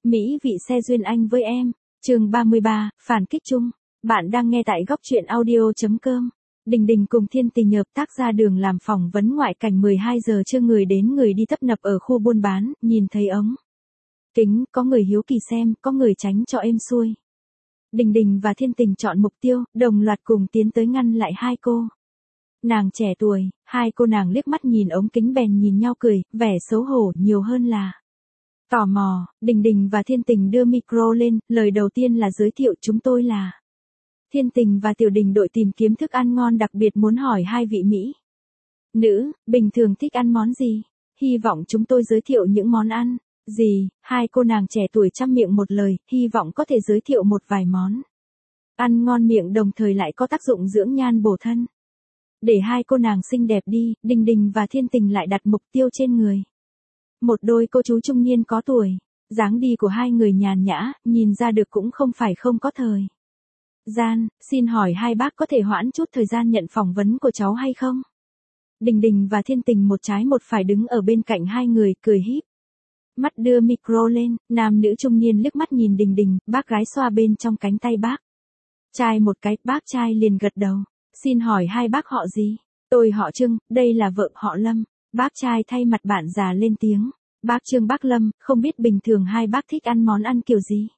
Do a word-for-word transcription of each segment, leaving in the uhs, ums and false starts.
Mỹ vị xe duyên anh với em. Chương ba mươi ba, phản kích chung. Bạn đang nghe tại góc truyện audio.com. Đình Đình cùng Thiên Tình hợp tác ra đường làm phỏng vấn ngoại cảnh mười hai giờ trưa, người đến người đi tấp nập ở khu buôn bán, nhìn thấy ống kính, có người hiếu kỳ xem, có người tránh cho êm xuôi. Đình Đình và Thiên Tình chọn mục tiêu, đồng loạt cùng tiến tới ngăn lại hai cô. Nàng trẻ tuổi, hai cô nàng liếc mắt nhìn ống kính bèn nhìn nhau cười, vẻ xấu hổ nhiều hơn là tò mò. Đình Đình và Thiên Tình đưa micro lên, lời đầu tiên là giới thiệu chúng tôi là Thiên Tình và Tiểu Đình, đội tìm kiếm thức ăn ngon, đặc biệt muốn hỏi hai vị Mỹ nữ, bình thường thích ăn món gì? Hy vọng chúng tôi giới thiệu những món ăn gì? Hai cô nàng trẻ tuổi chăm miệng một lời, hy vọng có thể giới thiệu một vài món ăn ngon miệng, đồng thời lại có tác dụng dưỡng nhan bổ thân. Để hai cô nàng xinh đẹp đi, Đình Đình và Thiên Tình lại đặt mục tiêu trên người một đôi cô chú trung niên có tuổi. Dáng đi của hai người nhàn nhã, nhìn ra được cũng không phải không có thời gian. Xin hỏi hai bác có thể hoãn chút thời gian nhận phỏng vấn của cháu hay không? Đình Đình và Thiên Tình một trái một phải đứng ở bên cạnh hai người, cười híp mắt đưa micro lên. Nam nữ trung niên liếc mắt nhìn Đình Đình, bác gái xoa bên trong cánh tay bác trai một cái, bác trai liền gật đầu. Xin hỏi hai bác họ gì? Tôi họ Trương, đây là vợ họ Lâm. Bác trai thay mặt bạn già lên tiếng. Bác Trương, bác Lâm, không biết bình thường hai bác thích ăn món ăn kiểu gì?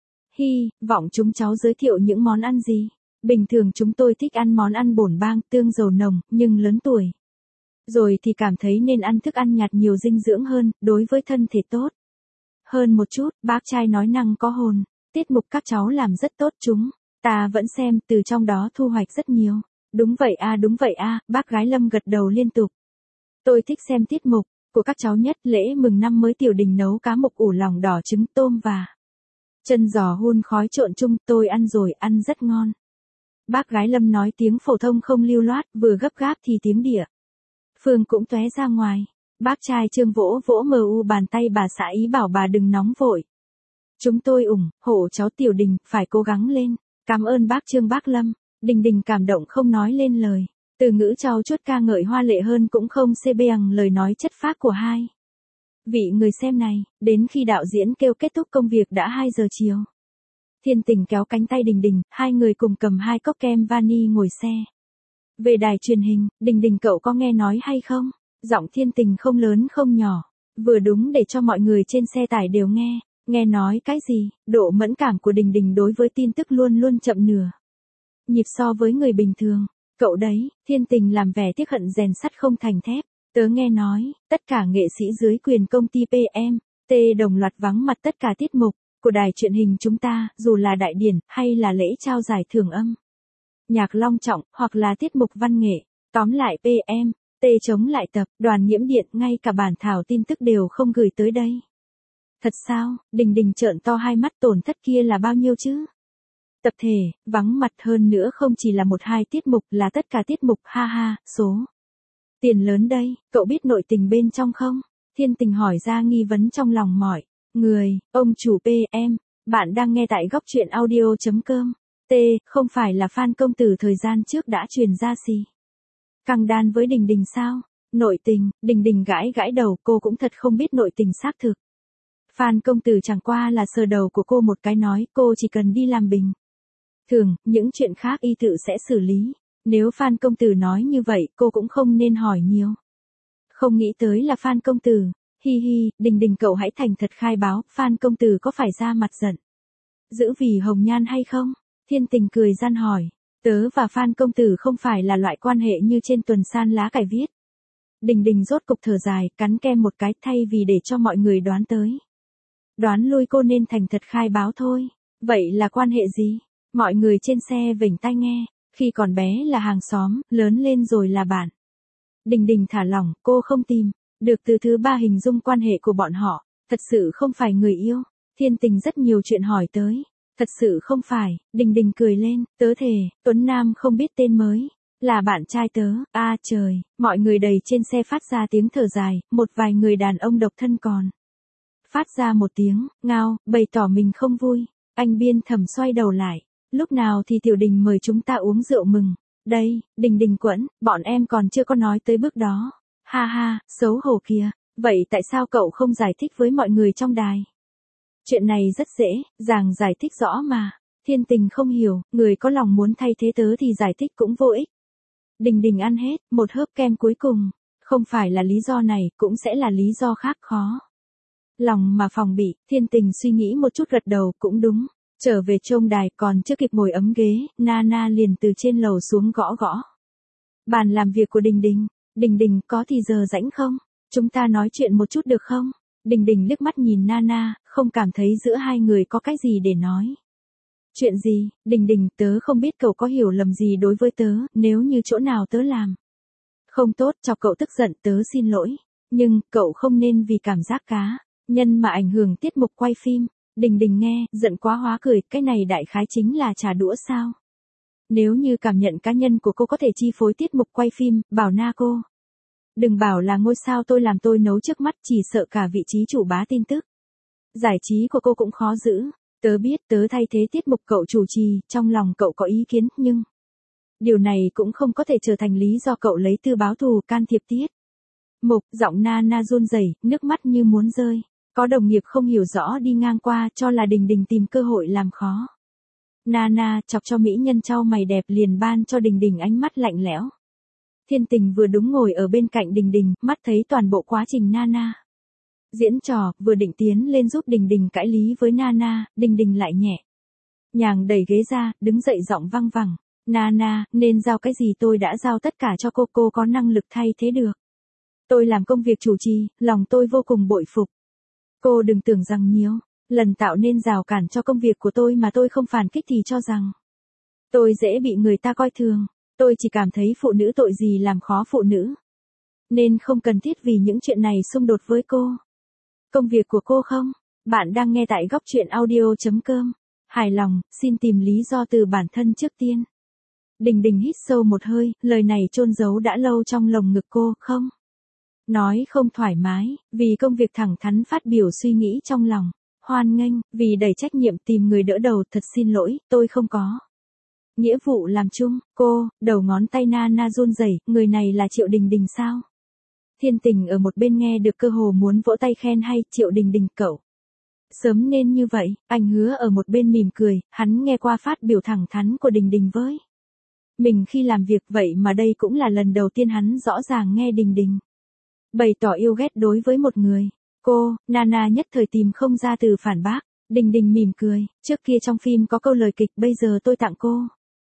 Hy vọng chúng cháu giới thiệu những món ăn gì? Bình thường chúng tôi thích ăn món ăn bổn bang, tương dầu nồng, nhưng lớn tuổi rồi thì cảm thấy nên ăn thức ăn nhạt nhiều dinh dưỡng hơn, đối với thân thể tốt hơn một chút. Bác trai nói năng có hồn. Tiết mục các cháu làm rất tốt, chúng ta vẫn xem, từ trong đó thu hoạch rất nhiều. Đúng vậy a, à, đúng vậy a, à, bác gái Lâm gật đầu liên tục. Tôi thích xem tiết mục của các cháu nhất. Lễ mừng năm mới Tiểu Đình nấu cá mộc ủ lòng đỏ, trứng tôm và chân giò hun khói trộn chung, tôi ăn rồi, ăn rất ngon. Bác gái Lâm nói tiếng phổ thông không lưu loát, vừa gấp gáp thì tiếng địa phương cũng tóe ra ngoài. Bác trai Trương vỗ vỗ mờ u bàn tay bà xã, ý bảo bà đừng nóng vội. Chúng tôi ủng hộ cháu Tiểu Đình, phải cố gắng lên. Cảm ơn bác Trương, bác Lâm. Đình Đình cảm động không nói lên lời. Từ ngữ trau chuốt ca ngợi hoa lệ hơn cũng không xê bằng lời nói chất phác của hai vị người xem này. Đến khi đạo diễn kêu kết thúc công việc đã hai giờ chiều. Thiên Tình kéo cánh tay Đình Đình, hai người cùng cầm hai cốc kem vani ngồi xe về đài truyền hình. Đình Đình, cậu có nghe nói hay không? Giọng Thiên Tình không lớn không nhỏ, vừa đúng để cho mọi người trên xe tải đều nghe. Nghe nói cái gì? Độ mẫn cảm của Đình Đình đối với tin tức luôn luôn chậm nửa nhịp so với người bình thường. Cậu đấy, Thiên Tình làm vẻ tiếc hận, rèn sắt không thành thép. Tớ nghe nói, tất cả nghệ sĩ dưới quyền công ty pê em tê đồng loạt vắng mặt tất cả tiết mục của đài truyền hình chúng ta, dù là đại điển, hay là lễ trao giải thưởng âm nhạc long trọng, hoặc là tiết mục văn nghệ. Tóm lại pê em tê chống lại tập đoàn Nhiễm Điện, ngay cả bản thảo tin tức đều không gửi tới đây. Thật sao? Đình Đình trợn to hai mắt, tổn thất kia là bao nhiêu chứ? Tập thể, vắng mặt, hơn nữa không chỉ là một hai tiết mục, là tất cả tiết mục, ha ha, số tiền lớn đây, cậu biết nội tình bên trong không? Thiên Tình hỏi ra nghi vấn trong lòng mọi người. Ông chủ pê em, bạn đang nghe tại góc truyện audio.com. T, không phải là Phan công tử thời gian trước đã truyền ra xì căng đan với Đình Đình sao? Nội tình? Đình Đình gãi gãi đầu, cô cũng thật không biết nội tình xác thực. Phan công tử chẳng qua là sờ đầu của cô một cái, nói cô chỉ cần đi làm bình thường, những chuyện khác y tự sẽ xử lý. Nếu Phan công tử nói như vậy, cô cũng không nên hỏi nhiều. Không nghĩ tới là Phan công tử. Hi hi, Đình Đình, cậu hãy thành thật khai báo, Phan công tử có phải ra mặt giận giữ vì hồng nhan hay không? Thiên Tình cười gian hỏi. Tớ và Phan công tử không phải là loại quan hệ như trên tuần san lá cải viết. Đình Đình rốt cục thở dài, cắn kem một cái, thay vì để cho mọi người đoán tới đoán lui, cô nên thành thật khai báo thôi. Vậy là quan hệ gì? Mọi người trên xe vểnh tai nghe. Khi còn bé là hàng xóm, lớn lên rồi là bạn. Đình Đình thả lỏng, cô không tìm được từ thứ ba hình dung quan hệ của bọn họ. Thật sự không phải người yêu. Thiên Tình rất nhiều chuyện hỏi tới. Thật sự không phải. Đình Đình cười lên, tớ thề, Tuấn Nam không biết tên mới là bạn trai tớ. A à, trời, mọi người đầy trên xe phát ra tiếng thở dài, một vài người đàn ông độc thân còn phát ra một tiếng ngao, bày tỏ mình không vui. Anh Biên Thẩm xoay đầu lại. Lúc nào thì Tiểu Đình mời chúng ta uống rượu mừng? Đây, Đình Đình quẫn, bọn em còn chưa có nói tới bước đó. Ha ha, xấu hổ kìa. Vậy tại sao cậu không giải thích với mọi người trong đài Chuyện này rất dễ, Giàng giải thích rõ mà. Thiên Tình không hiểu, người có lòng muốn thay thế tớ thì giải thích cũng vô ích. Đình Đình ăn hết, một hớp kem cuối cùng. Không phải là lý do này, cũng sẽ là lý do khác khó. Lòng mà phòng bị, Thiên Tình suy nghĩ một chút gật đầu, cũng đúng. Trở về trông đài còn chưa kịp ngồi ấm ghế, Nana liền từ trên lầu xuống gõ gõ. Bàn làm việc của Đình Đình. Đình Đình có thì giờ rảnh không? Chúng ta nói chuyện một chút được không? Đình Đình liếc mắt nhìn Nana, không cảm thấy giữa hai người có cái gì để nói. Chuyện gì? Đình Đình, tớ không biết cậu có hiểu lầm gì đối với tớ, nếu như chỗ nào tớ làm không tốt cho cậu tức giận tớ xin lỗi. Nhưng, cậu không nên vì cảm giác cá nhân mà ảnh hưởng tiết mục quay phim. Đình Đình nghe, giận quá hóa cười, cái này đại khái chính là trà đũa sao? Nếu như cảm nhận cá nhân của cô có thể chi phối tiết mục quay phim, bảo na cô. Đừng bảo là ngôi sao tôi làm tôi nấu trước mắt, chỉ sợ cả vị trí chủ bá tin tức giải trí của cô cũng khó giữ. Tớ biết tớ thay thế tiết mục cậu chủ trì, trong lòng cậu có ý kiến, nhưng điều này cũng không có thể trở thành lý do cậu lấy tư báo thù can thiệp tiết mục. Giọng Nana run rẩy, nước mắt như muốn rơi. Có đồng nghiệp không hiểu rõ đi ngang qua cho là Đình Đình tìm cơ hội làm khó. Nana chọc cho mỹ nhân trao mày đẹp liền ban cho Đình Đình ánh mắt lạnh lẽo. Thiên Tình vừa đúng ngồi ở bên cạnh Đình Đình, mắt thấy toàn bộ quá trình Nana diễn trò, vừa định tiến lên giúp Đình Đình cãi lý với Nana, Đình Đình lại nhẹ nhàng đẩy ghế ra, đứng dậy giọng văng vẳng. Nana, nên giao cái gì tôi đã giao tất cả cho cô, cô có năng lực thay thế được. Tôi làm công việc chủ trì, lòng tôi vô cùng bội phục. Cô đừng tưởng rằng nhiều lần tạo nên rào cản cho công việc của tôi mà tôi không phản kích thì cho rằng tôi dễ bị người ta coi thường. Tôi chỉ cảm thấy phụ nữ tội gì làm khó phụ nữ. Nên không cần thiết vì những chuyện này xung đột với cô. Công việc của cô không? Bạn đang nghe tại góc truyện audio chấm com. Hài lòng, xin tìm lý do từ bản thân trước tiên. Đình Đình hít sâu một hơi, lời này chôn giấu đã lâu trong lồng ngực cô, không? Nói không thoải mái, vì công việc thẳng thắn phát biểu suy nghĩ trong lòng. Hoan nghênh, vì đẩy trách nhiệm tìm người đỡ đầu, thật xin lỗi, tôi không có nghĩa vụ làm chung. Cô, đầu ngón tay Nana run rẩy, người này là Triệu Đình Đình sao? Thiên Tình ở một bên nghe được cơ hồ muốn vỗ tay khen hay, Triệu Đình Đình cậu sớm nên như vậy. Anh Hứa ở một bên mỉm cười, hắn nghe qua phát biểu thẳng thắn của Đình Đình với mình khi làm việc, vậy mà đây cũng là lần đầu tiên hắn rõ ràng nghe Đình Đình bày tỏ yêu ghét đối với một người. Cô, Nana nhất thời tìm không ra từ phản bác. Đình Đình mỉm cười, trước kia trong phim có câu lời kịch, bây giờ tôi tặng cô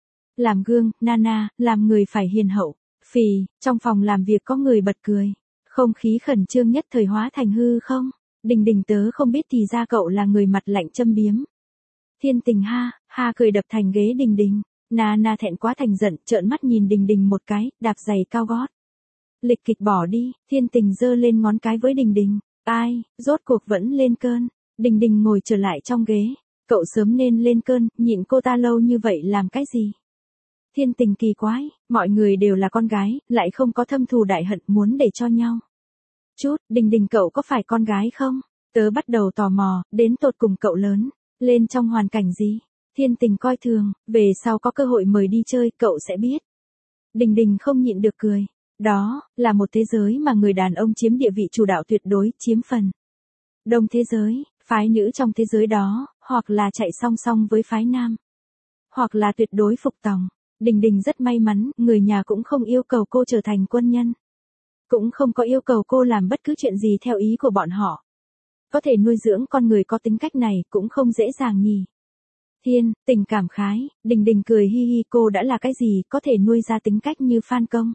làm gương. Nana, làm người phải hiền hậu. Phì, trong phòng làm việc có người bật cười. Không khí khẩn trương nhất thời hóa thành hư không. Đình Đình, tớ không biết thì ra cậu là người mặt lạnh châm biếm. Thiên Tình ha, ha cười đập thành ghế Đình Đình. Nana thẹn quá thành giận, trợn mắt nhìn Đình Đình một cái, đạp giày cao gót. Lịch kịch bỏ đi. Thiên Tình giơ lên ngón cái với Đình Đình. Ai, rốt cuộc vẫn lên cơn. Đình Đình ngồi trở lại trong ghế. Cậu sớm nên lên cơn, nhịn cô ta lâu như vậy làm cái gì? Thiên Tình kỳ quái, mọi người đều là con gái, lại không có thâm thù đại hận muốn để cho nhau chút. Đình Đình, cậu có phải con gái không? Tớ bắt đầu tò mò, đến tột cùng cậu lớn lên trong hoàn cảnh gì? Thiên Tình coi thường, về sau có cơ hội mời đi chơi, cậu sẽ biết. Đình Đình không nhịn được cười. Đó, là một thế giới mà người đàn ông chiếm địa vị chủ đạo tuyệt đối, chiếm phần đông thế giới. Phái nữ trong thế giới đó, hoặc là chạy song song với phái nam, hoặc là tuyệt đối phục tòng. Đình Đình rất may mắn, người nhà cũng không yêu cầu cô trở thành quân nhân. Cũng không có yêu cầu cô làm bất cứ chuyện gì theo ý của bọn họ. Có thể nuôi dưỡng con người có tính cách này cũng không dễ dàng nhỉ. Thiên, Tình cảm khái, Đình Đình cười hi hi, cô đã là cái gì có thể nuôi ra tính cách như Phan Công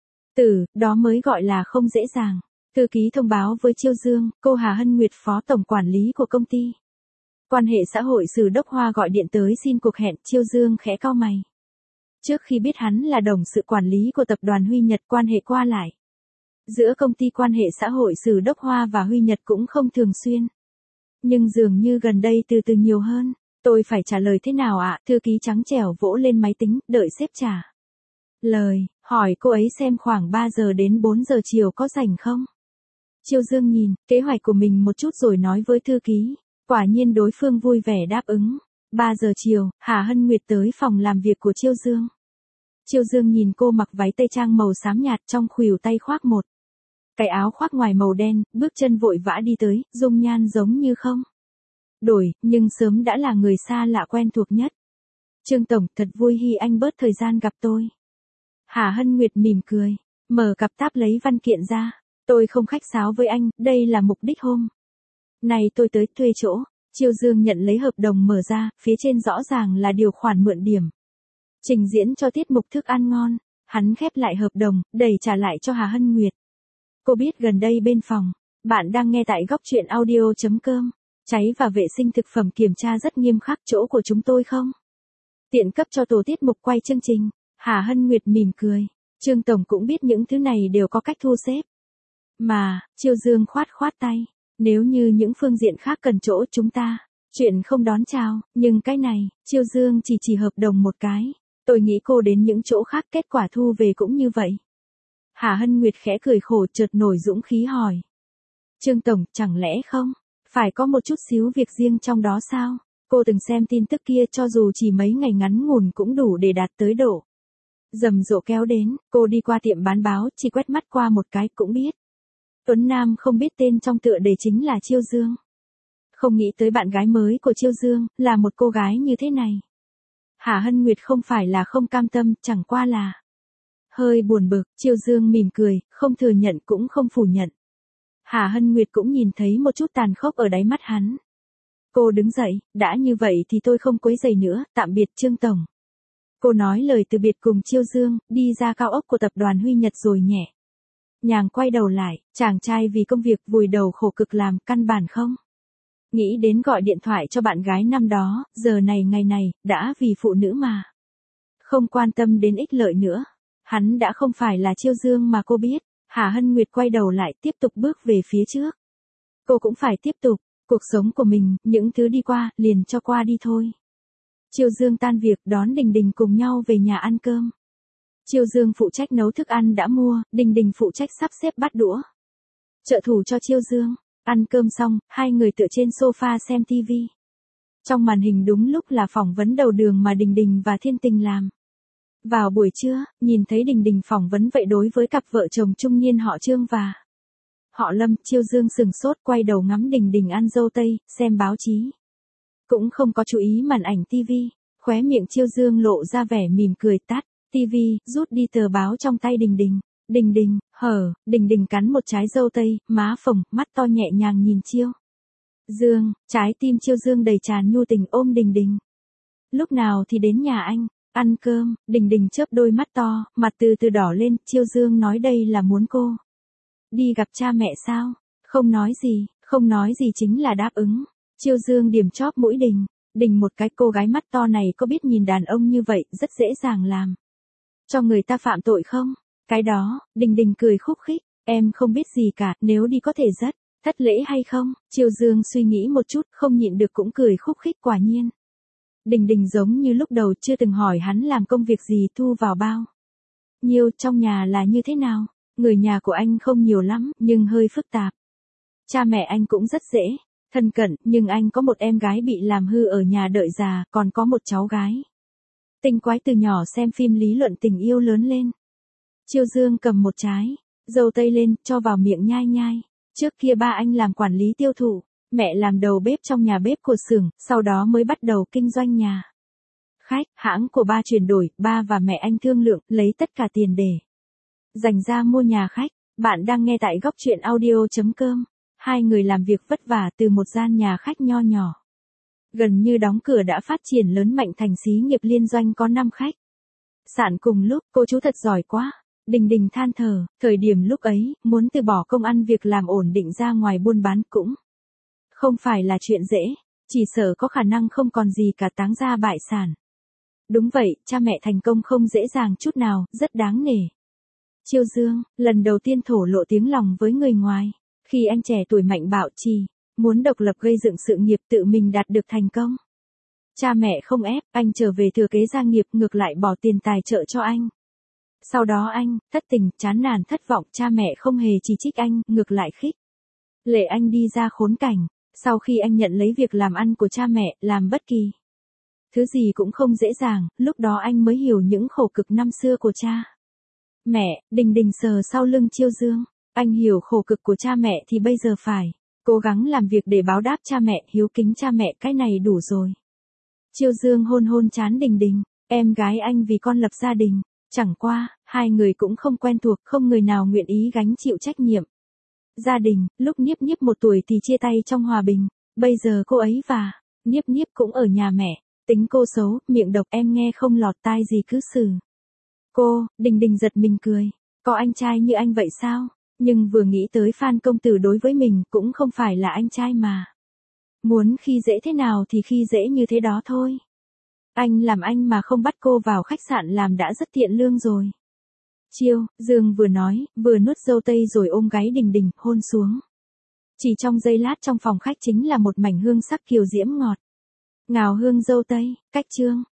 Tử, đó mới gọi là không dễ dàng. Thư ký thông báo với Chiêu Dương, cô Hà Hân Nguyệt phó tổng quản lý của công ty quan hệ xã hội Sử Đốc Hoa gọi điện tới xin cuộc hẹn. Chiêu Dương khẽ cau mày. Trước khi biết hắn là đồng sự quản lý của tập đoàn Huy Nhật, quan hệ qua lại giữa công ty quan hệ xã hội Sử Đốc Hoa và Huy Nhật cũng không thường xuyên. Nhưng dường như gần đây từ từ nhiều hơn. Tôi phải trả lời thế nào ạ? Thư ký trắng trẻo vỗ lên máy tính, đợi sếp trả lời, hỏi cô ấy xem khoảng ba giờ đến bốn giờ chiều có rảnh không? Chiêu Dương nhìn kế hoạch của mình một chút rồi nói với thư ký. Quả nhiên đối phương vui vẻ đáp ứng. ba giờ chiều, Hà Hân Nguyệt tới phòng làm việc của Chiêu Dương. Chiêu Dương nhìn cô mặc váy tây trang màu xám nhạt, trong khuỷu tay khoác một cái áo khoác ngoài màu đen, bước chân vội vã đi tới, dung nhan giống như không đổi, nhưng sớm đã là người xa lạ quen thuộc nhất. Trương Tổng, thật vui khi anh bớt thời gian gặp tôi. Hà Hân Nguyệt mỉm cười, mở cặp táp lấy văn kiện ra. Tôi không khách sáo với anh, đây là mục đích hôm này tôi tới thuê chỗ. Chiêu Dương nhận lấy hợp đồng mở ra, phía trên rõ ràng là điều khoản mượn điểm. Trình diễn cho tiết mục thức ăn ngon. Hắn khép lại hợp đồng, đẩy trả lại cho Hà Hân Nguyệt. Cô biết gần đây bên phòng, bạn đang nghe tại góc truyện audio.com. Cháy và vệ sinh thực phẩm kiểm tra rất nghiêm khắc chỗ của chúng tôi không? Tiện cấp cho tổ tiết mục quay chương trình. Hà Hân Nguyệt mỉm cười. Trương Tổng cũng biết những thứ này đều có cách thu xếp. Mà, Chiêu Dương khoát khoát tay. Nếu như những phương diện khác cần chỗ chúng ta, chuyện không đón chào, nhưng cái này, Chiêu Dương chỉ chỉ hợp đồng một cái. Tôi nghĩ cô đến những chỗ khác kết quả thu về cũng như vậy. Hà Hân Nguyệt khẽ cười khổ chợt nổi dũng khí hỏi. Trương Tổng, chẳng lẽ không? Phải có một chút xíu việc riêng trong đó sao? Cô từng xem tin tức kia cho dù chỉ mấy ngày ngắn ngủn cũng đủ để đạt tới độ rầm rộ kéo đến. Cô đi qua tiệm bán báo, chỉ quét mắt qua một cái cũng biết. Tuấn Nam không biết tên trong tựa đề chính là Chiêu Dương. Không nghĩ tới bạn gái mới của Chiêu Dương là một cô gái như thế này. Hà Hân Nguyệt không phải là không cam tâm, chẳng qua là hơi buồn bực. Chiêu Dương mỉm cười, không thừa nhận cũng không phủ nhận. Hà Hân Nguyệt cũng nhìn thấy một chút tàn khốc ở đáy mắt hắn. Cô đứng dậy, đã như vậy thì tôi không quấy rầy nữa, tạm biệt Trương Tổng. Cô nói lời từ biệt cùng Chiêu Dương, đi ra cao ốc của tập đoàn Huy Nhật rồi nhẹ nhàng quay đầu lại, chàng trai vì công việc vùi đầu khổ cực làm, căn bản không nghĩ đến gọi điện thoại cho bạn gái năm đó, giờ này ngày này, đã vì phụ nữ mà không quan tâm đến ích lợi nữa. Hắn đã không phải là Chiêu Dương mà cô biết. Hà Hân Nguyệt quay đầu lại tiếp tục bước về phía trước. Cô cũng phải tiếp tục, cuộc sống của mình, những thứ đi qua, liền cho qua đi thôi. Chiêu Dương tan việc đón Đình Đình cùng nhau về nhà ăn cơm. Chiêu Dương phụ trách nấu thức ăn đã mua, Đình Đình phụ trách sắp xếp bát đũa. Trợ thủ cho Chiêu Dương. Ăn cơm xong, hai người tựa trên sofa xem tivi. Trong màn hình đúng lúc là phỏng vấn đầu đường mà Đình Đình và Thiên Tình làm. Vào buổi trưa, nhìn thấy Đình Đình phỏng vấn vậy đối với cặp vợ chồng trung niên họ Trương và họ Lâm, Chiêu Dương sừng sốt quay đầu ngắm Đình Đình ăn dâu tây, xem báo chí. Cũng không có chú ý màn ảnh tivi, khóe miệng Chiêu Dương lộ ra vẻ mỉm cười tắt, tivi, rút đi tờ báo trong tay Đình Đình. Đình Đình, hở, Đình Đình cắn một trái dâu tây, má phồng, mắt to nhẹ nhàng nhìn Chiêu Dương, trái tim Chiêu Dương đầy tràn nhu tình ôm Đình Đình. Lúc nào thì đến nhà anh? Ăn cơm. Đình Đình chớp đôi mắt to, mặt từ từ đỏ lên. Chiêu Dương nói đây là muốn cô đi gặp cha mẹ sao? Không nói gì, không nói gì chính là đáp ứng. Chiêu Dương điểm chóp mũi Đình. Đình một cái cô gái mắt to này có biết nhìn đàn ông như vậy rất dễ dàng làm cho người ta phạm tội không? Cái đó, Đình Đình cười khúc khích. Em không biết gì cả, nếu đi có thể rất thất lễ hay không? Chiêu Dương suy nghĩ một chút, không nhịn được cũng cười khúc khích quả nhiên. Đình Đình giống như lúc đầu chưa từng hỏi hắn làm công việc gì thu vào bao nhiêu, trong nhà là như thế nào. Người nhà của anh không nhiều lắm, nhưng hơi phức tạp. Cha mẹ anh cũng rất dễ thân cận, nhưng anh có một em gái bị làm hư ở nhà đợi già, còn có một cháu gái tinh quái từ nhỏ xem phim lý luận tình yêu lớn lên. Chiêu Dương cầm một trái dâu tây lên, cho vào miệng nhai nhai. Trước kia ba anh làm quản lý tiêu thụ, mẹ làm đầu bếp trong nhà bếp của xưởng, sau đó mới bắt đầu kinh doanh nhà khách. Hãng của ba chuyển đổi, ba và mẹ anh thương lượng, lấy tất cả tiền để dành ra mua nhà khách. Bạn đang nghe tại góc truyện audio.com. Hai người làm việc vất vả từ một gian nhà khách nho nhỏ gần như đóng cửa đã phát triển lớn mạnh thành xí nghiệp liên doanh có năm khách sạn cùng lúc. Cô chú thật giỏi quá. Đình Đình than thở, thời điểm lúc ấy, muốn từ bỏ công ăn việc làm ổn định ra ngoài buôn bán cũng không phải là chuyện dễ, chỉ sợ có khả năng không còn gì cả táng ra bại sản. Đúng vậy, cha mẹ thành công không dễ dàng chút nào, rất đáng nể. Chiêu Dương, lần đầu tiên thổ lộ tiếng lòng với người ngoài, khi anh trẻ tuổi mạnh bạo trì, muốn độc lập gây dựng sự nghiệp tự mình đạt được thành công. Cha mẹ không ép, anh trở về thừa kế gia nghiệp, ngược lại bỏ tiền tài trợ cho anh. Sau đó anh, thất tình, chán nản thất vọng, cha mẹ không hề chỉ trích anh, ngược lại khích lệ anh đi ra khốn cảnh. Sau khi anh nhận lấy việc làm ăn của cha mẹ, làm bất kỳ thứ gì cũng không dễ dàng, lúc đó anh mới hiểu những khổ cực năm xưa của cha mẹ. Đình Đình sờ sau lưng Chiêu Dương. Anh hiểu khổ cực của cha mẹ thì bây giờ phải Cố gắng làm việc để báo đáp cha mẹ, hiếu kính cha mẹ, cái này đủ rồi. Chiêu Dương hôn hôn trán Đình Đình, em gái anh vì con lập gia đình, chẳng qua, hai người cũng không quen thuộc, không người nào nguyện ý gánh chịu trách nhiệm. Gia đình, lúc Niếp Niếp một tuổi thì chia tay trong hòa bình, bây giờ cô ấy và Niếp Niếp cũng ở nhà mẹ, tính cô xấu, miệng độc, em nghe không lọt tai gì cứ xử. Cô, Đình Đình giật mình cười, có anh trai như anh vậy sao? Nhưng vừa nghĩ tới Phan công tử đối với mình cũng không phải là anh trai mà. Muốn khi dễ thế nào thì khi dễ như thế đó thôi. Anh làm anh mà không bắt cô vào khách sạn làm đã rất thiện lương rồi. Chiêu Dương vừa nói, vừa nuốt dâu tây rồi ôm gáy Đình Đình, hôn xuống. Chỉ trong giây lát trong phòng khách chính là một mảnh hương sắc kiều diễm ngọt. Ngào hương dâu tây, cách chương.